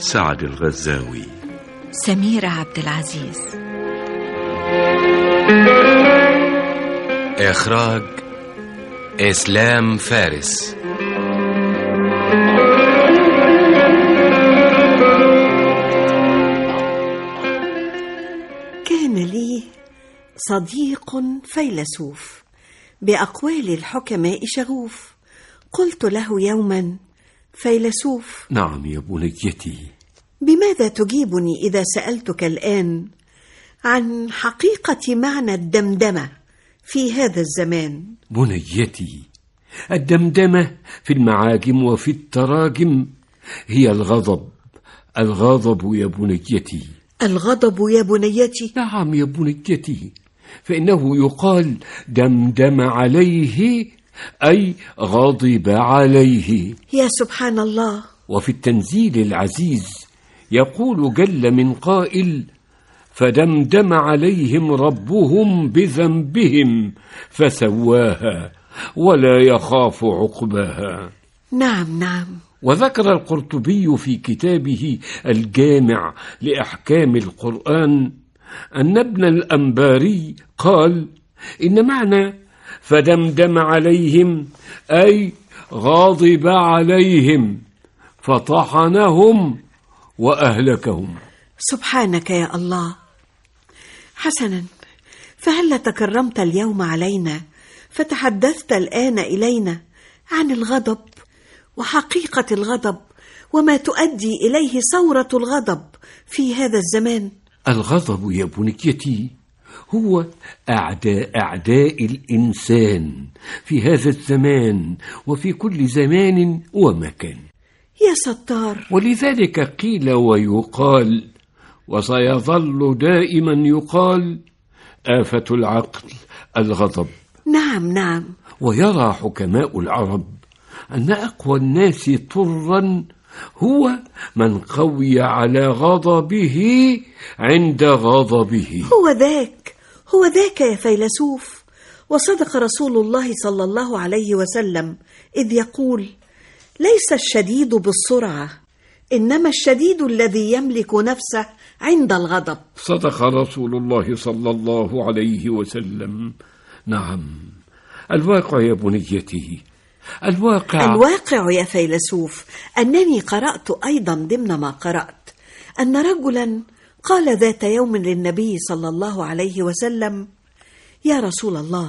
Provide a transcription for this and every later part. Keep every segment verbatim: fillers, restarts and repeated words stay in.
سعد الغزاوي. سميرة عبد العزيز. إخراج إسلام فارس. كان لي صديق فيلسوف بأقوال الحكماء شغوف. قلت له يوما: فيلسوف. نعم يا بنيتي. بماذا تجيبني إذا سألتك الآن عن حقيقة معنى الدمدمة في هذا الزمان؟ بنيتي، الدمدمة في المعاجم وفي التراجم هي الغضب. الغضب يا بنيتي. الغضب يا بنيتي؟ نعم يا بنيتي، فإنه يقال دمدم عليه أي غضب عليه. يا سبحان الله. وفي التنزيل العزيز يقول جل من قائل: فدمدم عليهم ربهم بذنبهم فسواها ولا يخاف عقباها. نعم نعم. وذكر القرطبي في كتابه الجامع لأحكام القرآن أن ابن الأنباري قال: إن معنى فدمدم عليهم أي غاضب عليهم فطحنهم وأهلكهم. سبحانك يا الله. حسنا، فهل تكرمت اليوم علينا فتحدثت الآن إلينا عن الغضب وحقيقة الغضب وما تؤدي إليه ثورة الغضب في هذا الزمان؟ الغضب يا بنيتي هو أعداء أعداء الإنسان في هذا الزمان وفي كل زمان ومكان. يا ستار. ولذلك قيل ويقال وسيظل دائما يقال: آفة العقل الغضب. نعم نعم. ويرى حكماء العرب أن أقوى الناس طرا هو من قوي على غضبه عند غضبه. هو ذاك هو ذاك يا فيلسوف. وصدق رسول الله صلى الله عليه وسلم إذ يقول: ليس الشديد بالسرعة، إنما الشديد الذي يملك نفسه عند الغضب. صدق رسول الله صلى الله عليه وسلم. نعم، الواقع يا بنيتي، الواقع الواقع يا فيلسوف أنني قرأت أيضا ضمن ما قرأت أن رجلا قال ذات يوم للنبي صلى الله عليه وسلم: يا رسول الله،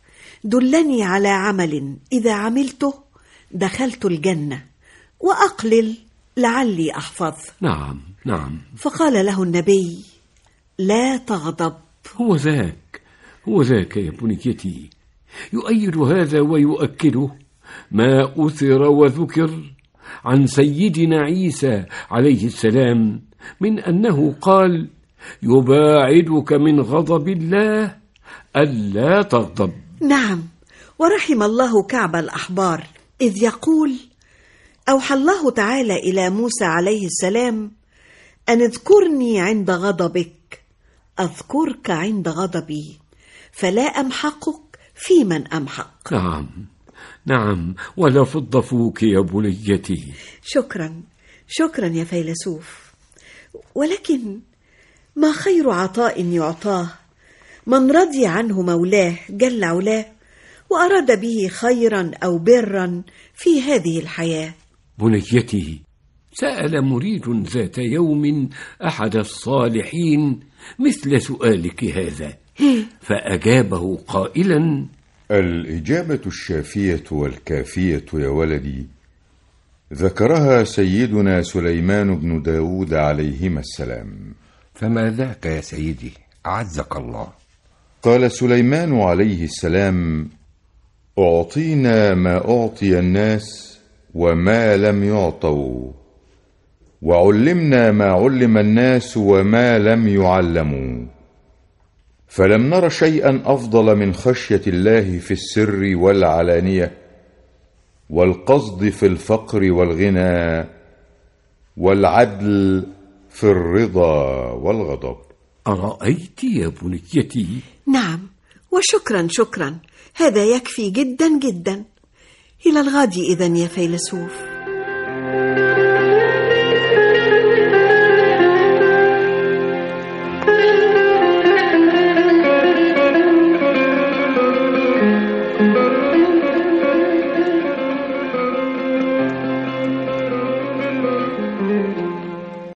دلني على عمل إذا عملته دخلت الجنة، وأقلل لعلي أحفظ. نعم نعم. فقال له النبي: لا تغضب. هو ذاك هو ذاك يا بنيتي. يؤيد هذا ويؤكده ما أثر وذكر عن سيدنا عيسى عليه السلام من أنه قال: يباعدك من غضب الله ألا تغضب. نعم. ورحم الله كعب الأحبار إذ يقول: أوحى الله تعالى إلى موسى عليه السلام أن اذكرني عند غضبك أذكرك عند غضبي، فلا أمحقك في من أمحق. نعم نعم. ولا فض فوك يا بنيتي. شكرا شكرا يا فيلسوف. ولكن ما خير عطاء يعطاه من رضي عنه مولاه جل علاه وأراد به خيرا أو برا في هذه الحياة؟ بنيتي، سأل مريد ذات يوم أحد الصالحين مثل سؤالك هذا، فأجابه قائلا: الإجابة الشافية والكافية يا ولدي ذكرها سيدنا سليمان بن داود عليهما السلام. فما ذاك يا سيدي أعزك الله؟ قال سليمان عليه السلام: أعطينا ما أعطي الناس وما لم يعطوا، وعلمنا ما علم الناس وما لم يعلموا، فلم نر شيئا أفضل من خشية الله في السر والعلانية، والقصد في الفقر والغنى، والعدل في الرضا والغضب. أرأيت يا بنيتي؟ نعم، وشكرا شكرا، هذا يكفي جدا جدا. إلى الغد إذن يا فيلسوف.